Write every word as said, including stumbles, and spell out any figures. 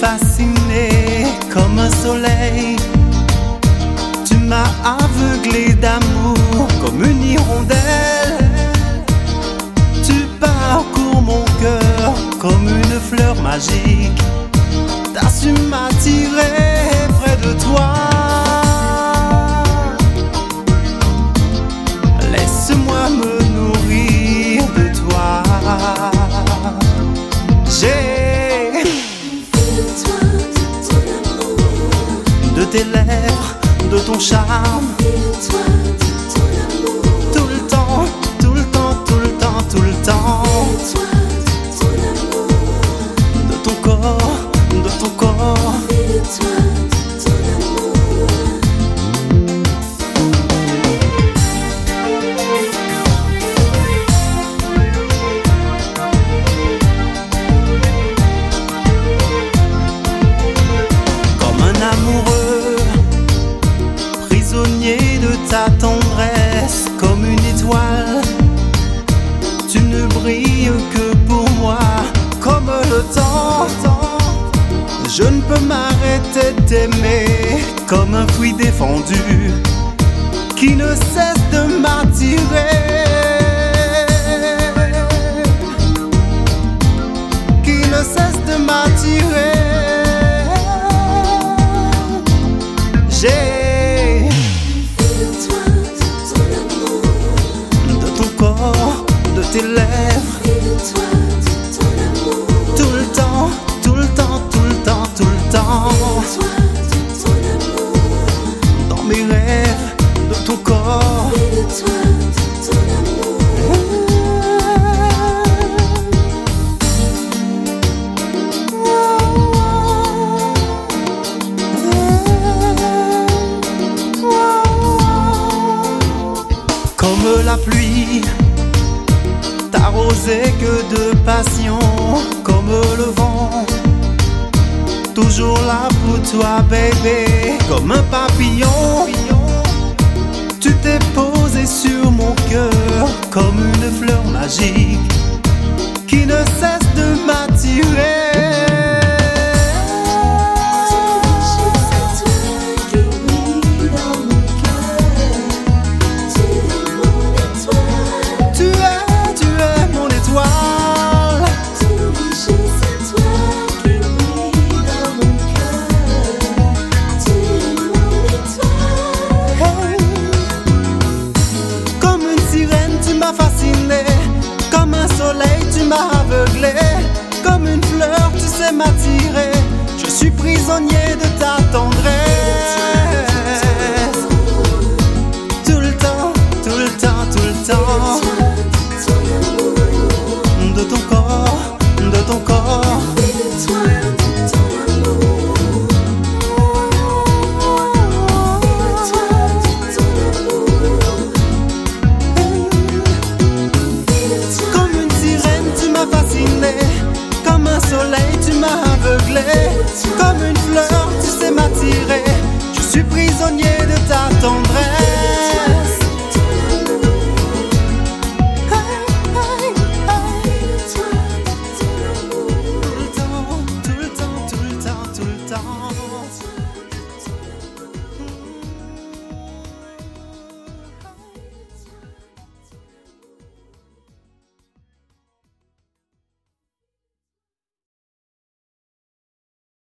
fasciné comme un soleil. Tu m'as aveuglé d'amour comme une hirondelle. Tu parcours mon cœur comme une fleur magique. T'as su m'attirer près de toi. Laisse-moi me nourrir de toi. J'ai de tes lèvres, de ton charme, tout le temps, tout le temps, tout le temps, tout le temps, de ton corps, de ton corps. Prisonnier de ta tendresse, comme une étoile, tu ne brilles que pour moi, comme le temps. Je ne peux m'arrêter d'aimer, comme un fruit défendu qui ne cesse de m'attirer, qui ne cesse de m'attirer. J'ai de tes lèvres, tout le temps, tout le temps, tout le temps, tout le temps, dans mes rêves, de ton corps. Comme la pluie, t'arroser que de passion, comme le vent, toujours là pour toi, bébé, comme un papillon. Tu t'es posé sur mon cœur comme une fleur magique qui ne cesse de m'attirer. Fasciné, comme un soleil tu m'as aveuglé, comme une fleur tu sais m'attirer. Je suis prisonnier de ta tendresse.